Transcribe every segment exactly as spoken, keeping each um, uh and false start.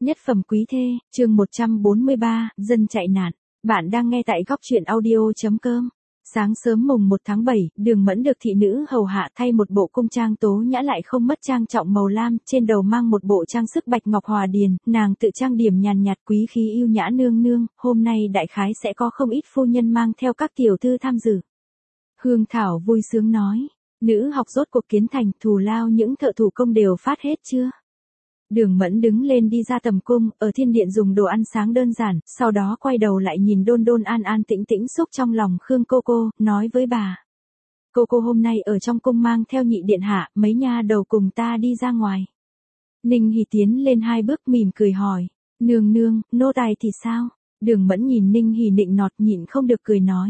Nhất phẩm quý thê, chương một trăm bốn mươi ba, dân chạy nạn. Bạn đang nghe tại góc truyện audio.com. Sáng sớm mùng một tháng bảy, Đường Mẫn được thị nữ hầu hạ thay một bộ cung trang tố nhã lại không mất trang trọng màu lam, trên đầu mang một bộ trang sức bạch ngọc hòa điền, nàng tự trang điểm nhàn nhạt quý khí yêu nhã nương nương, hôm nay đại khái sẽ có không ít phu nhân mang theo các tiểu thư tham dự. Hương Thảo vui sướng nói, nữ học rốt cuộc kiến thành, thù lao những thợ thủ công đều phát hết chưa? Đường Mẫn đứng lên đi ra tầm cung, ở thiên điện dùng đồ ăn sáng đơn giản, sau đó quay đầu lại nhìn đôn đôn an an tĩnh tĩnh xúc trong lòng Khương cô cô, nói với bà. Cô cô hôm nay ở trong cung mang theo nhị điện hạ, mấy nha đầu cùng ta đi ra ngoài. Ninh Hỉ tiến lên hai bước mỉm cười hỏi, nương nương, nô tài thì sao? Đường Mẫn nhìn Ninh Hỉ nịnh nọt nhịn không được cười nói.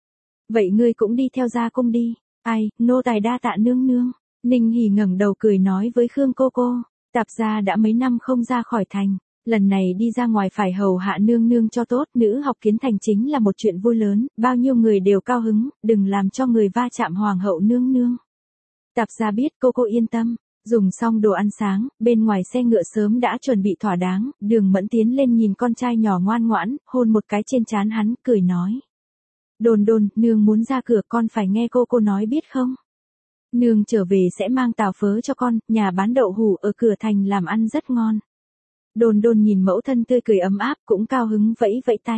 Vậy ngươi cũng đi theo ra cung đi, ai, nô tài đa tạ nương nương. Ninh Hỉ ngẩng đầu cười nói với Khương cô cô. Tạp gia đã mấy năm không ra khỏi thành, lần này đi ra ngoài phải hầu hạ nương nương cho tốt, nữ học kiến thành chính là một chuyện vui lớn, bao nhiêu người đều cao hứng, đừng làm cho người va chạm hoàng hậu nương nương. Tạp gia biết, cô cô yên tâm. Dùng xong đồ ăn sáng, bên ngoài xe ngựa sớm đã chuẩn bị thỏa đáng, Đường Mẫn tiến lên nhìn con trai nhỏ ngoan ngoãn, hôn một cái trên trán hắn, cười nói. Đồn đồn, nương muốn ra cửa con phải nghe cô cô nói biết không? Nương trở về sẽ mang tàu phớ cho con, nhà bán đậu hủ ở cửa thành làm ăn rất ngon. Đồn đồn nhìn mẫu thân tươi cười ấm áp cũng cao hứng vẫy vẫy tay.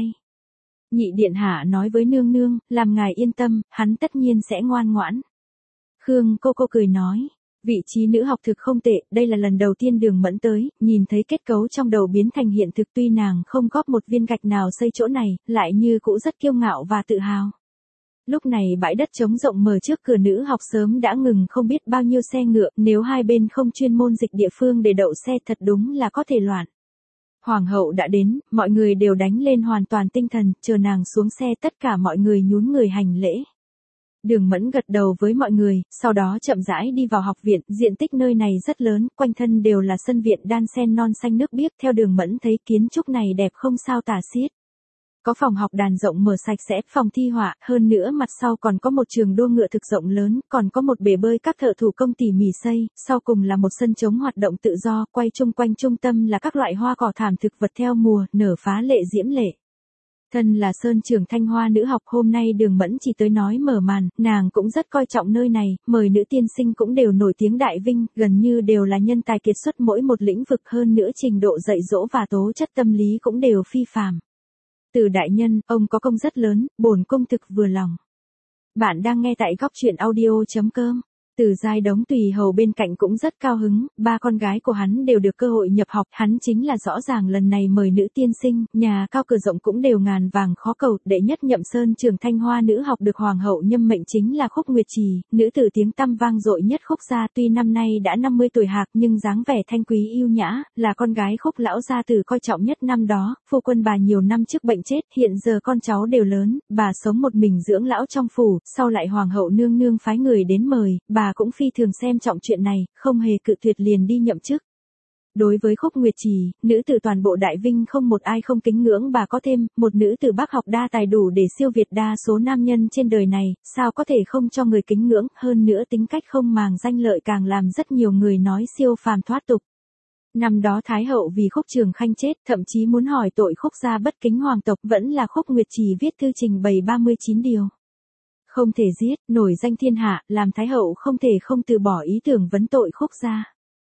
Nhị điện hạ nói với nương nương, làm ngài yên tâm, hắn tất nhiên sẽ ngoan ngoãn. Khương cô cô cười nói, vị trí nữ học thực không tệ, đây là lần đầu tiên Đường Mẫn tới, nhìn thấy kết cấu trong đầu biến thành hiện thực tuy nàng không góp một viên gạch nào xây chỗ này, lại như cũ rất kiêu ngạo và tự hào. Lúc này bãi đất trống rộng mở trước cửa nữ học sớm đã ngừng không biết bao nhiêu xe ngựa, nếu hai bên không chuyên môn dịch địa phương để đậu xe thật đúng là có thể loạn. Hoàng hậu đã đến, mọi người đều đánh lên hoàn toàn tinh thần, chờ nàng xuống xe tất cả mọi người nhún người hành lễ. Đường Mẫn gật đầu với mọi người, sau đó chậm rãi đi vào học viện, diện tích nơi này rất lớn, quanh thân đều là sân viện đan sen non xanh nước biếc, theo Đường Mẫn thấy kiến trúc này đẹp không sao tả xiết. Có phòng học đàn rộng mở sạch sẽ, phòng thi họa, hơn nữa mặt sau còn có một trường đua ngựa thực rộng lớn, còn có một bể bơi các thợ thủ công tỉ mỉ xây, sau cùng là một sân trống hoạt động tự do, quay chung quanh trung tâm là các loại hoa cỏ thảm thực vật theo mùa, nở phá lệ diễm lệ. Thân là Sơn Trường Thanh Hoa nữ học, hôm nay Đường Mẫn chỉ tới nói mở màn, nàng cũng rất coi trọng nơi này, mời nữ tiên sinh cũng đều nổi tiếng đại vinh, gần như đều là nhân tài kiệt xuất mỗi một lĩnh vực, hơn nữa trình độ dạy dỗ và tố chất tâm lý cũng đều phi phàm. Từ đại nhân, ông có công rất lớn, bổn cung thực vừa lòng. Bạn đang nghe tại góc truyện audio.com. Từ Giai Đống tùy hầu bên cạnh cũng rất cao hứng, ba con gái của hắn đều được cơ hội nhập học, hắn chính là rõ ràng lần này mời nữ tiên sinh, nhà cao cửa rộng cũng đều ngàn vàng khó cầu, đệ nhất nhậm Sơn Trường Thanh Hoa nữ học được hoàng hậu nhâm mệnh chính là Khúc Nguyệt Trì, nữ tử tiếng tăm vang dội nhất Khúc gia, tuy năm nay đã năm mươi tuổi hạc nhưng dáng vẻ thanh quý yêu nhã, là con gái Khúc lão gia tử coi trọng nhất năm đó, phu quân bà nhiều năm trước bệnh chết, hiện giờ con cháu đều lớn, bà sống một mình dưỡng lão trong phủ, sau lại hoàng hậu nương nương phái người đến mời, bà Bà cũng phi thường xem trọng chuyện này, không hề cự tuyệt liền đi nhậm chức. Đối với Khúc Nguyệt Trì, nữ tử toàn bộ đại vinh không một ai không kính ngưỡng bà, có thêm, một nữ tử Bắc học đa tài đủ để siêu việt đa số nam nhân trên đời này, sao có thể không cho người kính ngưỡng, hơn nữa tính cách không màng danh lợi càng làm rất nhiều người nói siêu phàm thoát tục. Năm đó Thái hậu vì Khúc Trường Khanh chết, thậm chí muốn hỏi tội Khúc gia bất kính hoàng tộc, vẫn là Khúc Nguyệt Trì viết thư trình bày ba mươi chín điều. Không thể giết, nổi danh thiên hạ, làm Thái hậu không thể không từ bỏ ý tưởng vấn tội Khúc gia.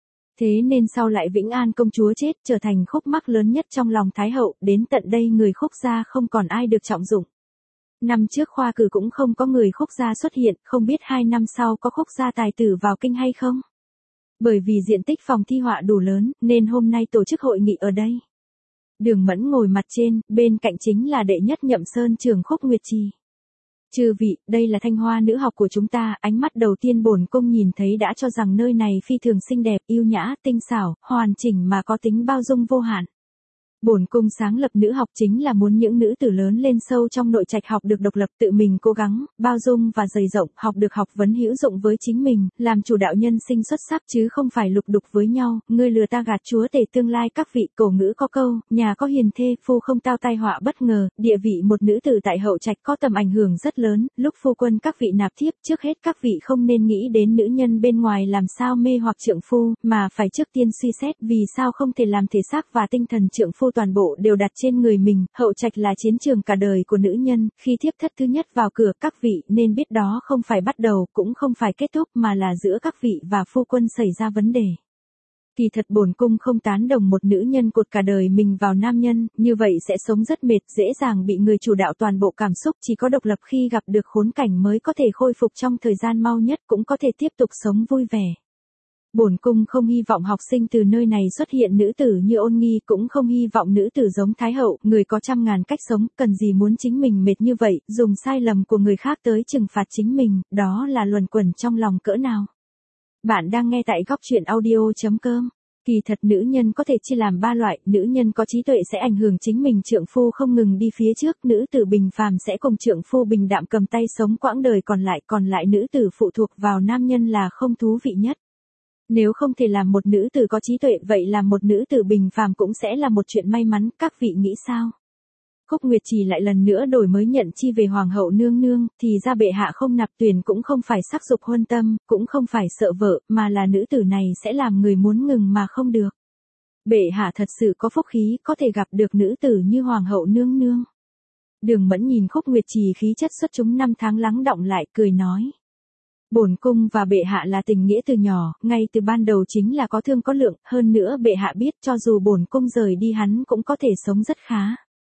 Thế nên sau lại Vĩnh An công chúa chết, trở thành khúc mắc lớn nhất trong lòng Thái hậu, đến tận đây người Khúc gia không còn ai được trọng dụng. Năm trước khoa cử cũng không có người Khúc gia xuất hiện, không biết hai năm sau có Khúc gia tài tử vào kinh hay không? Bởi vì diện tích phòng thi họa đủ lớn, nên hôm nay tổ chức hội nghị ở đây. Đường Mẫn ngồi mặt trên, bên cạnh chính là đệ nhất nhậm Sơn Trường Khúc Nguyệt Trì. Chư vị, đây là Thanh Hoa nữ học của chúng ta, ánh mắt đầu tiên bổn cung nhìn thấy đã cho rằng nơi này phi thường xinh đẹp, yêu nhã, tinh xảo, hoàn chỉnh mà có tính bao dung vô hạn. Bổn cung sáng lập nữ học chính là muốn những nữ tử lớn lên sâu trong nội trạch học được độc lập tự mình cố gắng, bao dung và dày rộng, học được học vấn hữu dụng với chính mình, làm chủ đạo nhân sinh xuất sắc chứ không phải lục đục với nhau, ngươi lừa ta gạt chúa tể tương lai các vị. Cổ ngữ có câu, nhà có hiền thê, phu không tao tai họa bất ngờ, địa vị một nữ tử tại hậu trạch có tầm ảnh hưởng rất lớn, lúc phu quân các vị nạp thiếp, trước hết các vị không nên nghĩ đến nữ nhân bên ngoài làm sao mê hoặc trượng phu, mà phải trước tiên suy xét vì sao không thể làm thể xác và tinh thần trượng phu toàn bộ đều đặt trên người mình, hậu trạch là chiến trường cả đời của nữ nhân, khi thiếp thất thứ nhất vào cửa, các vị nên biết đó không phải bắt đầu, cũng không phải kết thúc mà là giữa các vị và phu quân xảy ra vấn đề. Kỳ thật bổn cung không tán đồng một nữ nhân cột cả đời mình vào nam nhân, như vậy sẽ sống rất mệt, dễ dàng bị người chủ đạo toàn bộ cảm xúc, chỉ có độc lập khi gặp được khốn cảnh mới có thể khôi phục trong thời gian mau nhất, cũng có thể tiếp tục sống vui vẻ. Bổn cung không hy vọng học sinh từ nơi này xuất hiện nữ tử như Ôn Nghi, cũng không hy vọng nữ tử giống Thái hậu, người có trăm ngàn cách sống, cần gì muốn chính mình mệt như vậy, dùng sai lầm của người khác tới trừng phạt chính mình, đó là luẩn quẩn trong lòng cỡ nào. Bạn đang nghe tại góc truyện audio chấm com. Kỳ thật nữ nhân có thể chia làm ba loại, nữ nhân có trí tuệ sẽ ảnh hưởng chính mình, trượng phu không ngừng đi phía trước, nữ tử bình phàm sẽ cùng trượng phu bình đạm cầm tay sống quãng đời còn lại, còn lại nữ tử phụ thuộc vào nam nhân là không thú vị nhất. Nếu không thể làm một nữ tử có trí tuệ, vậy làm một nữ tử bình phàm cũng sẽ là một chuyện may mắn, các vị nghĩ sao? Khúc Nguyệt Trì lại lần nữa đổi mới nhận chi về hoàng hậu nương nương, thì ra bệ hạ không nạp tuyển cũng không phải sắc dục huân tâm, cũng không phải sợ vợ, mà là nữ tử này sẽ làm người muốn ngừng mà không được. Bệ hạ thật sự có phúc khí, có thể gặp được nữ tử như hoàng hậu nương nương. Đường Mẫn nhìn Khúc Nguyệt Trì khí chất xuất chúng năm tháng lắng đọng lại, cười nói. Bổn cung và bệ hạ là tình nghĩa từ nhỏ, ngay từ ban đầu chính là có thương có lượng, hơn nữa bệ hạ biết cho dù bổn cung rời đi hắn cũng có thể sống rất khá.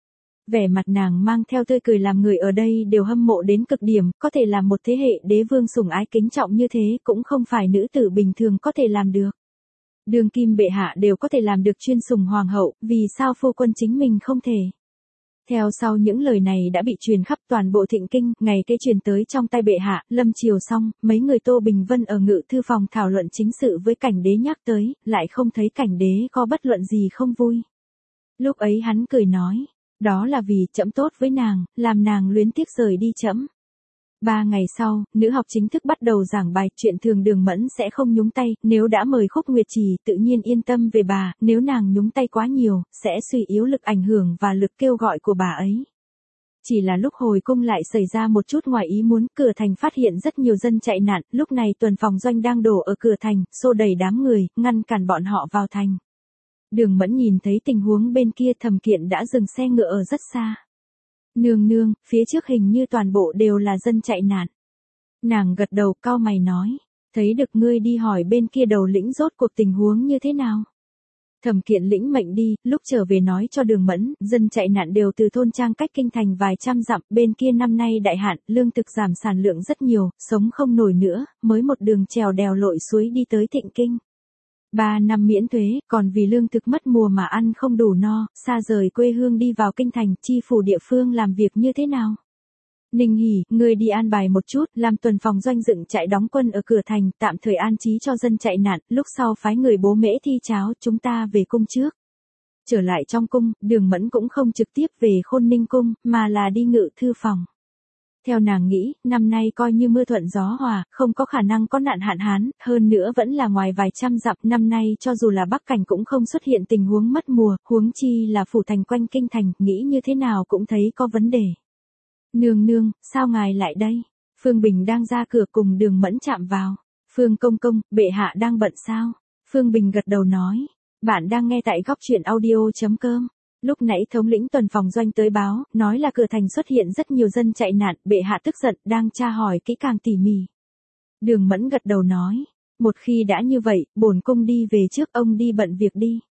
Vẻ mặt nàng mang theo tươi cười làm người ở đây đều hâm mộ đến cực điểm, có thể làm một thế hệ đế vương sủng ái kính trọng như thế cũng không phải nữ tử bình thường có thể làm được. Đường kim bệ hạ đều có thể làm được chuyên sủng hoàng hậu, vì sao phu quân chính mình không thể? Theo sau những lời này đã bị truyền khắp toàn bộ Thịnh Kinh, ngày kế truyền tới trong tay bệ hạ, lâm chiều xong, mấy người Tô Bình Vân ở ngự thư phòng thảo luận chính sự với cảnh đế nhắc tới, lại không thấy cảnh đế có bất luận gì không vui. Lúc ấy hắn cười nói, đó là vì trẫm tốt với nàng, làm nàng luyến tiếc rời đi trẫm. Ba ngày sau, nữ học chính thức bắt đầu giảng bài, chuyện thường Đường Mẫn sẽ không nhúng tay, nếu đã mời Khúc Nguyệt Trì tự nhiên yên tâm về bà, nếu nàng nhúng tay quá nhiều, sẽ suy yếu lực ảnh hưởng và lực kêu gọi của bà ấy. Chỉ là lúc hồi cung lại xảy ra một chút ngoài ý muốn, cửa thành phát hiện rất nhiều dân chạy nạn, lúc này tuần phòng doanh đang đổ ở cửa thành, xô đầy đám người, ngăn cản bọn họ vào thành. Đường Mẫn nhìn thấy tình huống bên kia, Thẩm Kiện đã dừng xe ngựa ở rất xa. Nương nương, phía trước hình như toàn bộ đều là dân chạy nạn. Nàng gật đầu, cau mày nói, thấy được, ngươi đi hỏi bên kia đầu lĩnh rốt cuộc tình huống như thế nào. Thẩm Kiện lĩnh mệnh đi, lúc trở về nói cho Đường Mẫn, dân chạy nạn đều từ thôn trang cách kinh thành vài trăm dặm, bên kia năm nay đại hạn, lương thực giảm sản lượng rất nhiều, sống không nổi nữa, mới một đường trèo đèo lội suối đi tới Thịnh Kinh. Ba năm miễn thuế, còn vì lương thực mất mùa mà ăn không đủ no, xa rời quê hương đi vào kinh thành, chi phủ địa phương làm việc như thế nào? Ninh Hỉ, ngươi đi an bài một chút, làm tuần phòng doanh dựng trại đóng quân ở cửa thành, tạm thời an trí cho dân chạy nạn, lúc sau phái người bố mễ thi cháo, chúng ta về cung trước. Trở lại trong cung, Đường Mẫn cũng không trực tiếp về Khôn Ninh cung, mà là đi ngự thư phòng. Theo nàng nghĩ, năm nay coi như mưa thuận gió hòa, không có khả năng có nạn hạn hán, hơn nữa vẫn là ngoài vài trăm dặm, năm nay cho dù là Bắc Cảnh cũng không xuất hiện tình huống mất mùa, huống chi là phủ thành quanh kinh thành, nghĩ như thế nào cũng thấy có vấn đề. Nương nương, sao ngài lại đây? Phương Bình đang ra cửa cùng Đường Mẫn chạm vào. Phương công công, bệ hạ đang bận sao? Phương Bình gật đầu nói, bạn đang nghe tại góc truyện audio chấm com. Lúc nãy thống lĩnh tuần phòng doanh tới báo, nói là cửa thành xuất hiện rất nhiều dân chạy nạn, bệ hạ tức giận, đang tra hỏi kỹ càng tỉ mỉ. Đường Mẫn gật đầu nói, một khi đã như vậy, bổn cung đi về trước, ông đi bận việc đi.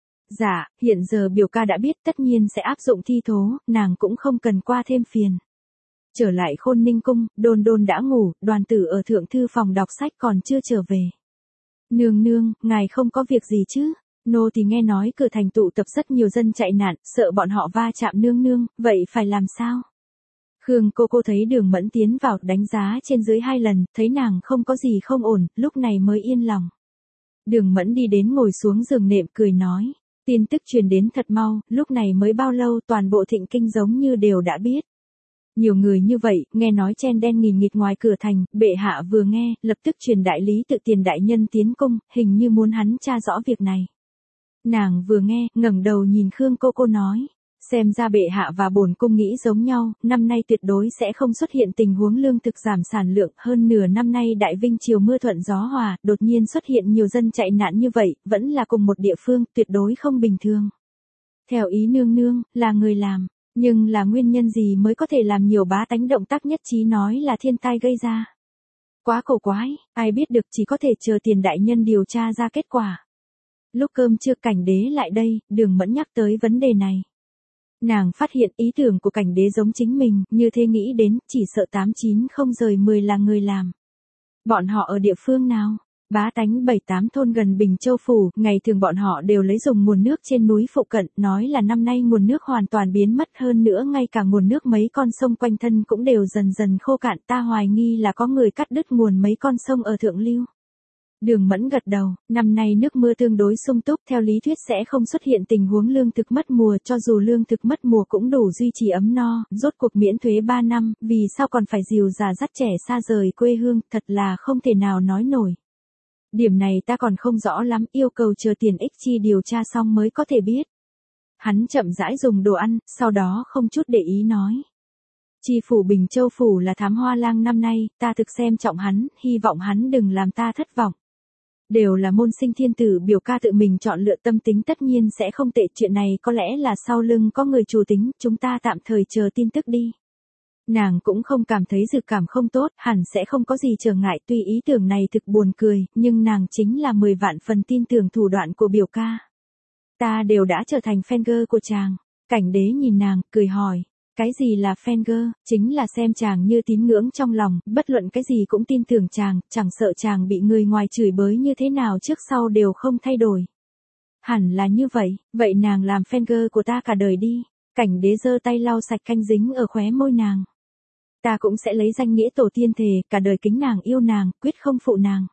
Dạ, hiện giờ biểu ca đã biết, tất nhiên sẽ áp dụng thi thố, nàng cũng không cần qua thêm phiền. Trở lại Khôn Ninh cung, Đôn Đôn đã ngủ, Đoàn Tử ở thượng thư phòng đọc sách còn chưa trở về. Nương nương, ngài không có việc gì chứ? Nô thì nghe nói cửa thành tụ tập rất nhiều dân chạy nạn, sợ bọn họ va chạm nương nương, vậy phải làm sao? Khương cô cô thấy Đường Mẫn tiến vào, đánh giá trên dưới hai lần, thấy nàng không có gì không ổn, lúc này mới yên lòng. Đường Mẫn đi đến ngồi xuống giường nệm, cười nói, Tin tức truyền đến thật mau, lúc này mới bao lâu toàn bộ Thịnh Kinh giống như đều đã biết. Nhiều người như vậy, nghe nói chen đen nghìn nghịt ngoài cửa thành, bệ hạ vừa nghe, lập tức truyền đại lý tự Tiền đại nhân tiến cung, hình như muốn hắn tra rõ việc này. Nàng vừa nghe, ngẩng đầu nhìn Khương cô cô nói, xem ra bệ hạ và bổn cung nghĩ giống nhau, năm nay tuyệt đối sẽ không xuất hiện tình huống lương thực giảm sản lượng, hơn nửa năm nay Đại Vinh triều mưa thuận gió hòa, đột nhiên xuất hiện nhiều dân chạy nạn như vậy, vẫn là cùng một địa phương, tuyệt đối không bình thường. Theo ý nương nương, là người làm, nhưng là nguyên nhân gì mới có thể làm nhiều bá tánh động tác nhất trí nói là thiên tai gây ra. Quá cổ quái, ai biết được, chỉ có thể chờ Tiền đại nhân điều tra ra kết quả. Lúc cơm trưa Cảnh Đế lại đây, Đường Mẫn nhắc tới vấn đề này. Nàng phát hiện ý tưởng của Cảnh Đế giống chính mình, như thế nghĩ đến, chỉ sợ tám chín không rời mười là người làm. Bọn họ ở địa phương nào? Bá tánh bảy tám thôn gần Bình Châu phủ, ngày thường bọn họ đều lấy dùng nguồn nước trên núi phụ cận, nói là năm nay nguồn nước hoàn toàn biến mất, hơn nữa ngay cả nguồn nước mấy con sông quanh thân cũng đều dần dần khô cạn, ta hoài nghi là có người cắt đứt nguồn mấy con sông ở thượng lưu. Đường Mẫn gật đầu, năm nay nước mưa tương đối sung túc, theo lý thuyết sẽ không xuất hiện tình huống lương thực mất mùa, cho dù lương thực mất mùa cũng đủ duy trì ấm no, rốt cuộc miễn thuế ba năm, vì sao còn phải dìu già dắt trẻ xa rời quê hương, thật là không thể nào nói nổi. Điểm này ta còn không rõ lắm, yêu cầu chờ Tiền Ích Chi điều tra xong mới có thể biết. Hắn chậm rãi dùng đồ ăn, sau đó không chút để ý nói. Chi phủ Bình Châu phủ là thám hoa lang năm nay, ta thực xem trọng hắn, hy vọng hắn đừng làm ta thất vọng. Đều là môn sinh thiên tử, biểu ca tự mình chọn lựa, tâm tính tất nhiên sẽ không tệ, chuyện này có lẽ là sau lưng có người chủ tính, chúng ta tạm thời chờ tin tức đi. Nàng cũng không cảm thấy dự cảm không tốt, hẳn sẽ không có gì trở ngại, tuy ý tưởng này thực buồn cười, nhưng nàng chính là mười vạn phần tin tưởng thủ đoạn của biểu ca. Ta đều đã trở thành fan của chàng. Cảnh Đế nhìn nàng, cười hỏi. Cái gì là fan? Chính là xem chàng như tín ngưỡng trong lòng, bất luận cái gì cũng tin tưởng chàng, chẳng sợ chàng bị người ngoài chửi bới như thế nào trước sau đều không thay đổi. Hẳn là như vậy, vậy nàng làm fan của ta cả đời đi. Cảnh Đế giơ tay lau sạch canh dính ở khóe môi nàng. Ta cũng sẽ lấy danh nghĩa tổ tiên thề, cả đời kính nàng yêu nàng, quyết không phụ nàng.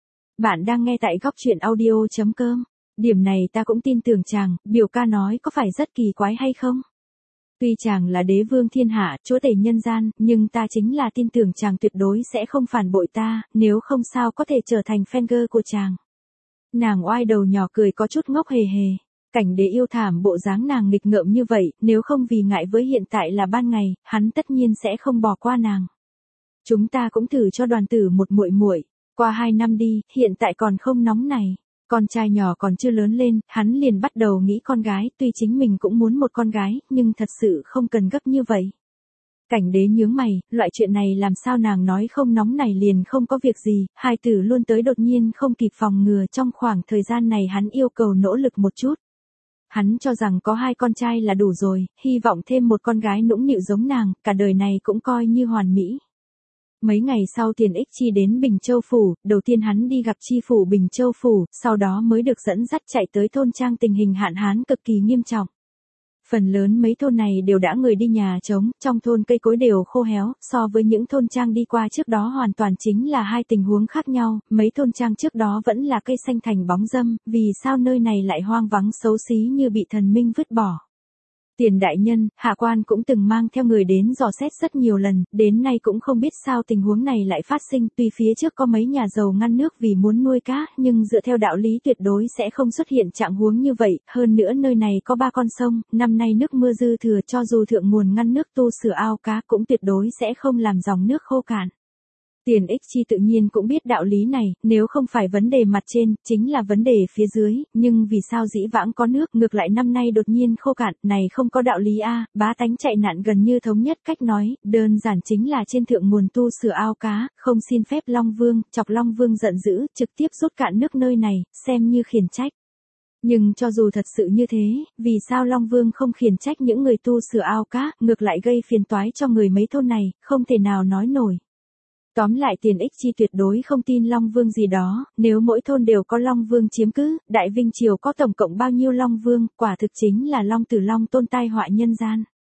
Bạn đang nghe tại góc truyện audio chấm com. Điểm này ta cũng tin tưởng chàng, biểu ca nói có phải rất kỳ quái hay không? Tuy chàng là đế vương thiên hạ, chúa tể nhân gian, nhưng ta chính là tin tưởng chàng tuyệt đối sẽ không phản bội ta, nếu không sao có thể trở thành fan của chàng. Nàng oai đầu nhỏ cười có chút ngốc hề hề. Cảnh Đế yêu thảm bộ dáng nàng nghịch ngợm như vậy, nếu không vì ngại với hiện tại là ban ngày, hắn tất nhiên sẽ không bỏ qua nàng. Chúng ta cũng thử cho đoàn tử một muội muội, qua hai năm đi, hiện tại còn không nóng này. Con trai nhỏ còn chưa lớn lên, hắn liền bắt đầu nghĩ con gái, tuy chính mình cũng muốn một con gái, nhưng thật sự không cần gấp như vậy. Cảnh Đế nhướng mày, loại chuyện này làm sao nàng nói không nóng này liền không có việc gì, hai tử luôn tới đột nhiên không kịp phòng ngừa, trong khoảng thời gian này hắn yêu cầu nỗ lực một chút. Hắn cho rằng có hai con trai là đủ rồi, hy vọng thêm một con gái nũng nịu giống nàng, cả đời này cũng coi như hoàn mỹ. Mấy ngày sau Tiền Ích Chi đến Bình Châu phủ, đầu tiên hắn đi gặp chi phủ Bình Châu phủ, sau đó mới được dẫn dắt chạy tới thôn trang, tình hình hạn hán cực kỳ nghiêm trọng. Phần lớn mấy thôn này đều đã người đi nhà trống, trong thôn cây cối đều khô héo, so với những thôn trang đi qua trước đó hoàn toàn chính là hai tình huống khác nhau, mấy thôn trang trước đó vẫn là cây xanh thành bóng râm, vì sao nơi này lại hoang vắng xấu xí như bị thần minh vứt bỏ. Tiền đại nhân, hạ quan cũng từng mang theo người đến dò xét rất nhiều lần, đến nay cũng không biết sao tình huống này lại phát sinh, tuy phía trước có mấy nhà giàu ngăn nước vì muốn nuôi cá, nhưng dựa theo đạo lý tuyệt đối sẽ không xuất hiện trạng huống như vậy, hơn nữa nơi này có ba con sông, năm nay nước mưa dư thừa, cho dù thượng nguồn ngăn nước tu sửa ao cá cũng tuyệt đối sẽ không làm dòng nước khô cạn. Tiền Ích Chi tự nhiên cũng biết đạo lý này, nếu không phải vấn đề mặt trên, chính là vấn đề phía dưới, nhưng vì sao dĩ vãng có nước, ngược lại năm nay đột nhiên khô cạn, này không có đạo lý a, bá tánh chạy nạn gần như thống nhất cách nói, đơn giản chính là trên thượng nguồn tu sửa ao cá, không xin phép Long Vương, chọc Long Vương giận dữ, trực tiếp rút cạn nước nơi này, xem như khiển trách. Nhưng cho dù thật sự như thế, vì sao Long Vương không khiển trách những người tu sửa ao cá, ngược lại gây phiền toái cho người mấy thôn này, không thể nào nói nổi. Tóm lại Tiền Ích Chi tuyệt đối không tin Long Vương gì đó, nếu mỗi thôn đều có Long Vương chiếm cứ, Đại Vinh Triều có tổng cộng bao nhiêu Long Vương, quả thực chính là Long Tử Long Tôn tai họa nhân gian.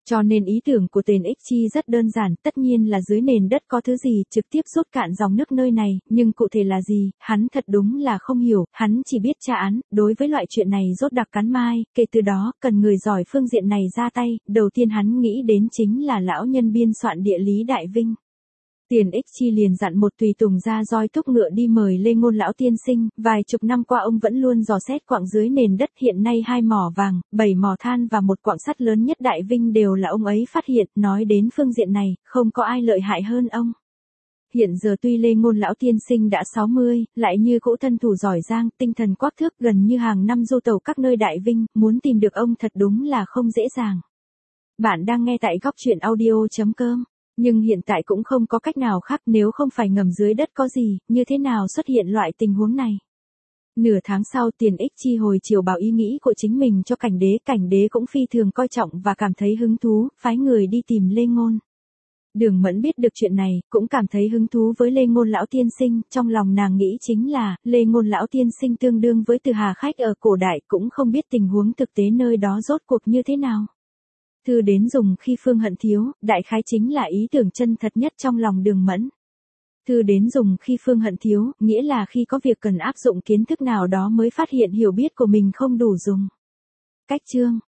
Cho nên ý tưởng của Tiền Ích Chi rất đơn giản, tất nhiên là dưới nền đất có thứ gì trực tiếp rút cạn dòng nước nơi này, nhưng cụ thể là gì, hắn thật đúng là không hiểu, hắn chỉ biết tra án, đối với loại chuyện này rốt đặc cắn mai, kể từ đó, cần người giỏi phương diện này ra tay, đầu tiên hắn nghĩ đến chính là lão nhân biên soạn địa lý Đại Vinh. Tiền Ích Chi liền dặn một tùy tùng ra roi thúc ngựa đi mời Lê Ngôn lão tiên sinh, vài chục năm qua ông vẫn luôn dò xét quặng dưới nền đất, hiện nay hai mỏ vàng, bảy mỏ than và một quặng sắt lớn nhất Đại Vinh đều là ông ấy phát hiện, nói đến phương diện này, không có ai lợi hại hơn ông. Hiện giờ tuy Lê Ngôn lão tiên sinh đã sáu mươi, lại như cũ thân thủ giỏi giang, tinh thần quắc thước, gần như hàng năm du tàu các nơi Đại Vinh, muốn tìm được ông thật đúng là không dễ dàng. Bạn đang nghe tại góc truyện audio chấm com. Nhưng hiện tại cũng không có cách nào khác, nếu không phải ngầm dưới đất có gì, như thế nào xuất hiện loại tình huống này. Nửa tháng sau, Tiền Ích Chi hồi chiều báo ý nghĩ của chính mình cho cảnh đế, cảnh đế cũng phi thường coi trọng và cảm thấy hứng thú, phái người đi tìm Lê Ngôn. Đường Mẫn biết được chuyện này, cũng cảm thấy hứng thú với Lê Ngôn lão tiên sinh, trong lòng nàng nghĩ chính là, Lê Ngôn lão tiên sinh tương đương với Từ Hà khách ở cổ đại, cũng không biết tình huống thực tế nơi đó rốt cuộc như thế nào. Thư đến dùng khi Phương Hận thiếu, đại khái chính là ý tưởng chân thật nhất trong lòng Đường Mẫn. Thư đến dùng khi Phương Hận thiếu, nghĩa là khi có việc cần áp dụng kiến thức nào đó mới phát hiện hiểu biết của mình không đủ dùng. Cách chương